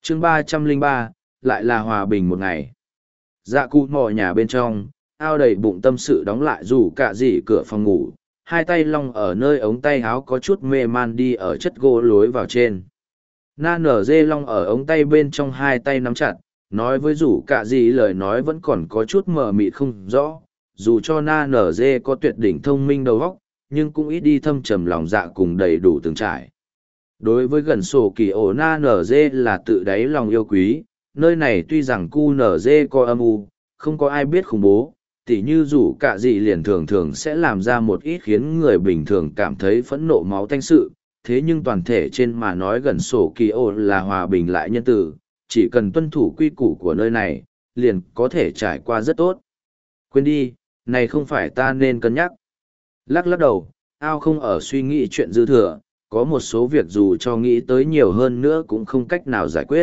chương 303, lại là hòa bình một ngày. Dạ cụ mò nhà bên trong, ao đầy bụng tâm sự đóng lại dù cả gì cửa phòng ngủ, hai tay long ở nơi ống tay áo có chút mê man đi ở chất gỗ lối vào trên. Na nở dê long ở ống tay bên trong hai tay nắm chặt, nói với rủ cả gì lời nói vẫn còn có chút mờ mịt không rõ, dù cho na nở dê có tuyệt đỉnh thông minh đầu óc, nhưng cũng ít đi thâm trầm lòng dạ cùng đầy đủ từng trải. Đối với gần sổ kỳ ổ na nở dê là tự đáy lòng yêu quý, nơi này tuy rằng cu nở dê có âm u, không có ai biết khủng bố, tỉ như rủ cả gì liền thường thường sẽ làm ra một ít khiến người bình thường cảm thấy phẫn nộ máu tanh sự, thế nhưng toàn thể trên mà nói gần sổ kỳ ổ là hòa bình lại nhân từ, chỉ cần tuân thủ quy củ của nơi này, liền có thể trải qua rất tốt. Quên đi, này không phải ta nên cân nhắc. Lắc lắc đầu, ao không ở suy nghĩ chuyện dư thừa, có một số việc dù cho nghĩ tới nhiều hơn nữa cũng không cách nào giải quyết.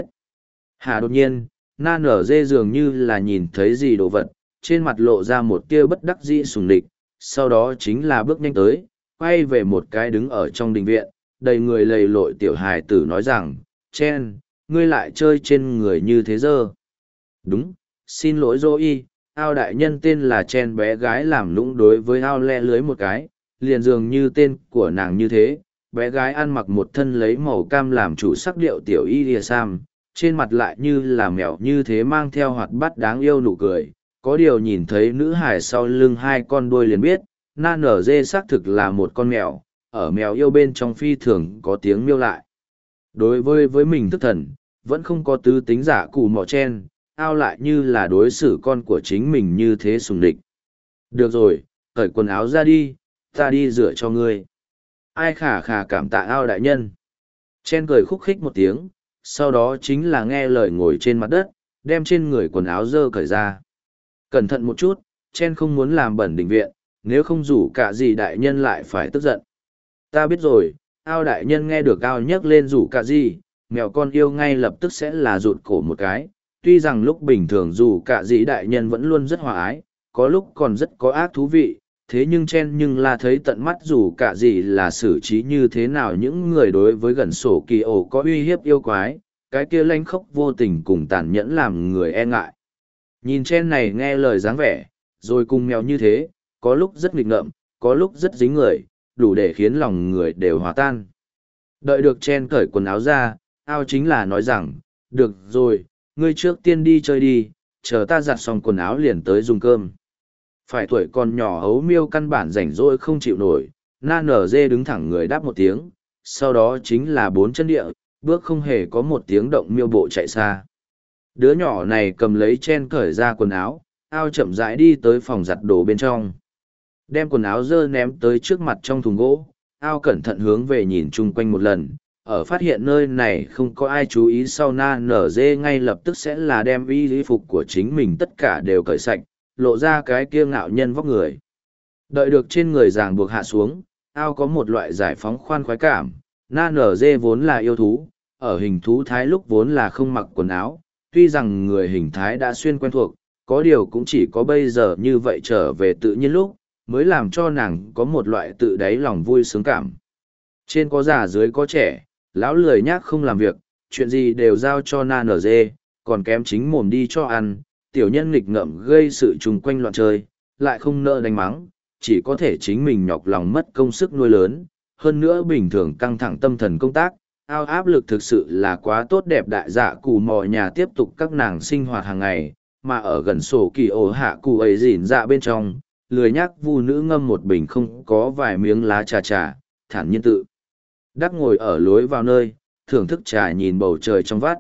Hà đột nhiên, na nở dê dường như là nhìn thấy gì đồ vật, trên mặt lộ ra một tia bất đắc dĩ sùng địch, sau đó chính là bước nhanh tới, quay về một cái đứng ở trong đình viện, đầy người lầy lội tiểu hài tử nói rằng, Chen, ngươi lại chơi trên người như thế dơ. Đúng, xin lỗi Zoe, ao đại nhân tên là Chen bé gái làm lũng đối với ao le lưới một cái, liền dường như tên của nàng như thế, bé gái ăn mặc một thân lấy màu cam làm chủ sắc điệu tiểu y lìa sam, trên mặt lại như là mèo như thế mang theo hoạt bát đáng yêu nụ cười, có điều nhìn thấy nữ hải sau lưng hai con đuôi liền biết, na nở dê xác thực là một con mèo, ở mèo yêu bên trong phi thường có tiếng miêu lại. Đối với mình thức thần, vẫn không có tứ tính giả cụ mỏ chen, ao lại như là đối xử con của chính mình như thế sùng địch. Được rồi, cởi quần áo ra đi, ta đi rửa cho ngươi. Ai khả khả cảm tạ ao đại nhân. Chen cười khúc khích một tiếng, sau đó chính là nghe lời ngồi trên mặt đất, đem trên người quần áo dơ cởi ra. Cẩn thận một chút, Chen không muốn làm bẩn đình viện, nếu không rủ cả gì đại nhân lại phải tức giận. Ta biết rồi, ao đại nhân nghe được ao nhấc lên rủ cả gì, mèo con yêu ngay lập tức sẽ là rụt cổ một cái. Tuy rằng lúc bình thường rủ cả gì đại nhân vẫn luôn rất hòa ái, có lúc còn rất có ác thú vị, thế nhưng Chen nhưng là thấy tận mắt rủ cả gì là xử trí như thế nào những người đối với gần sổ kỳ ổ có uy hiếp yêu quái, cái kia lanh khốc vô tình cùng tàn nhẫn làm người e ngại. Nhìn Chen này nghe lời dáng vẻ, rồi cùng mèo như thế, có lúc rất nghịch ngợm, có lúc rất dính người, đủ để khiến lòng người đều hòa tan. Đợi được Chen cởi quần áo ra, ao chính là nói rằng, được rồi, ngươi trước tiên đi chơi đi, chờ ta giặt xong quần áo liền tới dùng cơm. Phải tuổi còn nhỏ hấu miêu căn bản rảnh rỗi không chịu nổi, na nở dê đứng thẳng người đáp một tiếng, sau đó chính là bốn chân địa, bước không hề có một tiếng động miêu bộ chạy xa. Đứa nhỏ này cầm lấy Chen cởi ra quần áo, ao chậm rãi đi tới phòng giặt đồ bên trong. Đem quần áo dơ ném tới trước mặt trong thùng gỗ, ao cẩn thận hướng về nhìn chung quanh một lần, ở phát hiện nơi này không có ai chú ý sau na nở dê ngay lập tức sẽ là đem y phục của chính mình tất cả đều cởi sạch, lộ ra cái kia ngạo nhân vóc người. Đợi được trên người ràng buộc hạ xuống, ao có một loại giải phóng khoan khoái cảm, na nở dê vốn là yêu thú, ở hình thú thái lúc vốn là không mặc quần áo, tuy rằng người hình thái đã xuyên quen thuộc, có điều cũng chỉ có bây giờ như vậy trở về tự nhiên lúc, mới làm cho nàng có một loại tự đáy lòng vui sướng cảm. Trên có già dưới có trẻ, lão lười nhác không làm việc, chuyện gì đều giao cho na nở dê, còn kém chính mồm đi cho ăn, tiểu nhân nghịch ngợm gây sự trùng quanh loạn chơi, lại không nỡ đánh mắng, chỉ có thể chính mình nhọc lòng mất công sức nuôi lớn, hơn nữa bình thường căng thẳng tâm thần công tác, ao áp lực thực sự là quá tốt đẹp đại dạ cụ mò nhà tiếp tục các nàng sinh hoạt hàng ngày, mà ở gần sổ kỳ ổ hạ cụ ấy dỉn dạ bên trong, lười nhác vu nữ ngâm một bình không có vài miếng lá trà trà, thản nhiên tự. Đắc ngồi ở lối vào nơi, thưởng thức trà nhìn bầu trời trong vắt.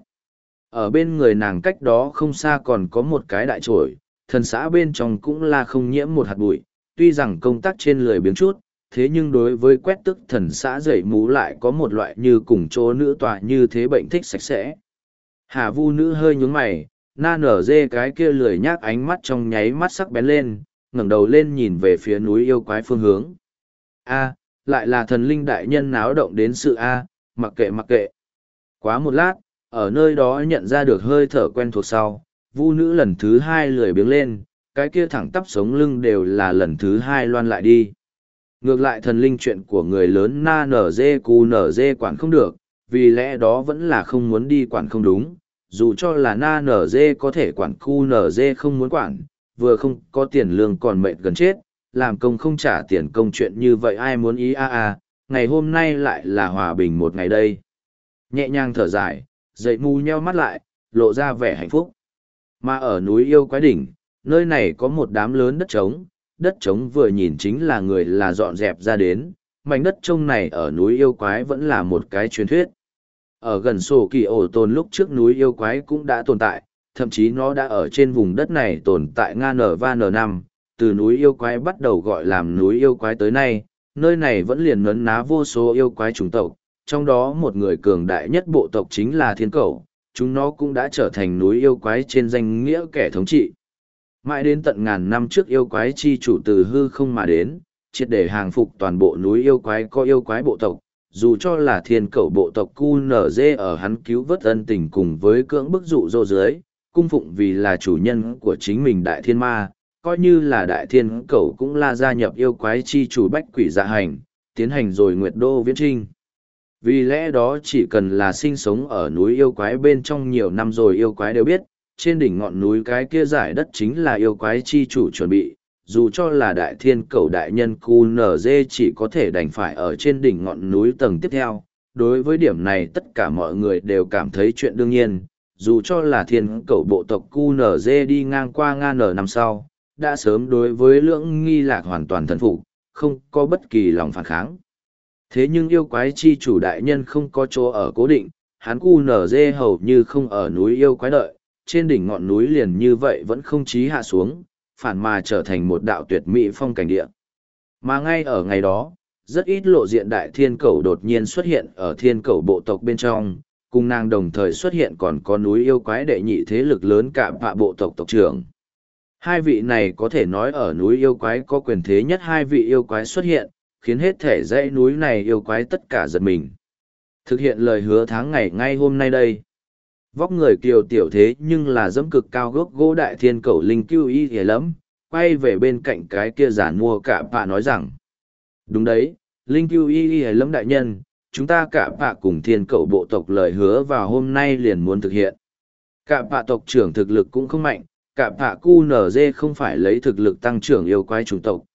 Ở bên người nàng cách đó không xa còn có một cái đại trổi, thần xã bên trong cũng là không nhiễm một hạt bụi, tuy rằng công tác trên lười biếng chút, thế nhưng đối với quét tức thần xã dậy mú lại có một loại như cùng chỗ nữ tọa như thế bệnh thích sạch sẽ. Hà vu nữ hơi nhún mày, na nở dê cái kia lười nhác ánh mắt trong nháy mắt sắc bén lên, ngẩng đầu lên nhìn về phía núi yêu quái phương hướng. A, lại là thần linh đại nhân náo động đến sự A, mặc kệ mặc kệ. Quá một lát, ở nơi đó nhận ra được hơi thở quen thuộc sau, vu nữ lần thứ hai lười biếng lên, cái kia thẳng tắp sống lưng đều là lần thứ hai loan lại đi. Ngược lại thần linh chuyện của người lớn na nở dê cu nở dê quản không được, vì lẽ đó vẫn là không muốn đi quản không đúng, dù cho là na nở dê có thể quản khu nở dê không muốn quản, vừa không có tiền lương còn mệt gần chết, làm công không trả tiền công chuyện như vậy ai muốn ý ngày hôm nay lại là hòa bình một ngày đây. Nhẹ nhàng thở dài, dậy mù nheo mắt lại, lộ ra vẻ hạnh phúc. Mà ở núi yêu quái đỉnh, nơi này có một đám lớn đất trống vừa nhìn chính là người là dọn dẹp ra đến, mảnh đất trông này ở núi yêu quái vẫn là một cái truyền thuyết. Ở gần sổ kỳ ổ tồn lúc trước núi yêu quái cũng đã tồn tại, thậm chí nó đã ở trên vùng đất này tồn tại N5, từ núi yêu quái bắt đầu gọi làm núi yêu quái tới nay, nơi này vẫn liền nấn ná vô số yêu quái chủng tộc, trong đó một người cường đại nhất bộ tộc chính là thiên cẩu, chúng nó cũng đã trở thành núi yêu quái trên danh nghĩa kẻ thống trị. Mãi đến tận ngàn năm trước yêu quái chi chủ từ hư không mà đến, triệt để hàng phục toàn bộ núi yêu quái có yêu quái bộ tộc, dù cho là thiên cẩu bộ tộc QNZ ở hắn cứu vớt ân tình cùng với cưỡng bức dụ dỗ dưới, cung phụng vì là chủ nhân của chính mình đại thiên ma, coi như là đại thiên cẩu cũng là gia nhập yêu quái chi chủ bách quỷ dạ hành, tiến hành rồi nguyệt đô viễn trinh. Vì lẽ đó chỉ cần là sinh sống ở núi yêu quái bên trong nhiều năm rồi yêu quái đều biết, trên đỉnh ngọn núi cái kia giải đất chính là yêu quái chi chủ chuẩn bị, dù cho là đại thiên cầu đại nhân QNZ chỉ có thể đành phải ở trên đỉnh ngọn núi tầng tiếp theo. Đối với điểm này tất cả mọi người đều cảm thấy chuyện đương nhiên, dù cho là thiên cầu bộ tộc QNZ đi ngang qua ngàn năm sau, đã sớm đối với lưỡng nghi lạc hoàn toàn thần phục, không có bất kỳ lòng phản kháng. Thế nhưng yêu quái chi chủ đại nhân không có chỗ ở cố định, hắn QNZ hầu như không ở núi yêu quái đợi, trên đỉnh ngọn núi liền như vậy vẫn không chí hạ xuống, phản mà trở thành một đạo tuyệt mỹ phong cảnh địa. Mà ngay ở ngày đó, rất ít lộ diện đại thiên cầu đột nhiên xuất hiện ở thiên cầu bộ tộc bên trong, cùng nàng đồng thời xuất hiện còn có núi yêu quái đệ nhị thế lực lớn cả vạ bộ tộc tộc trưởng. Hai vị này có thể nói ở núi yêu quái có quyền thế nhất hai vị yêu quái xuất hiện, khiến hết thể dãy núi này yêu quái tất cả giật mình. Thực hiện lời hứa tháng ngày ngay hôm nay đây. Vóc người kiều tiểu thế nhưng là dẫm cực cao gốc gỗ đại thiên cầu linh cưu y hề lắm, quay về bên cạnh cái kia giản mua cả bạ nói rằng. Đúng đấy, linh cưu y hề lắm đại nhân, chúng ta cả bạ cùng thiên cầu bộ tộc lời hứa vào hôm nay liền muốn thực hiện. Cả bạ tộc trưởng thực lực cũng không mạnh, cả bạ QNZ không phải lấy thực lực tăng trưởng yêu quái chủng tộc,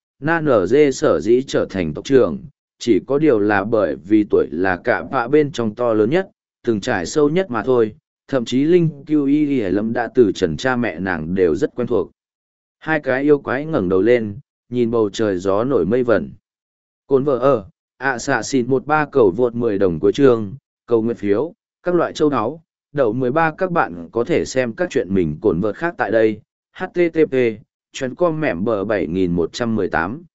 NZ sở dĩ trở thành tộc trưởng, chỉ có điều là bởi vì tuổi là cả bạ bên trong to lớn nhất, từng trải sâu nhất mà thôi. Thậm chí Linh Cưu Y Hải Lâm đã từ trần cha mẹ nàng đều rất quen thuộc. Hai cái yêu quái ngẩng đầu lên, nhìn bầu trời gió nổi mây vẩn. Cồn vợ ở, xạ xịt 13 cầu vượt 10 đồng cuối chương, cầu nguyện phiếu, các loại châu áo, đậu 13 các bạn có thể xem các chuyện mình cồn vợt khác tại đây. HTTP, chuyến com mẻm bờ 7118.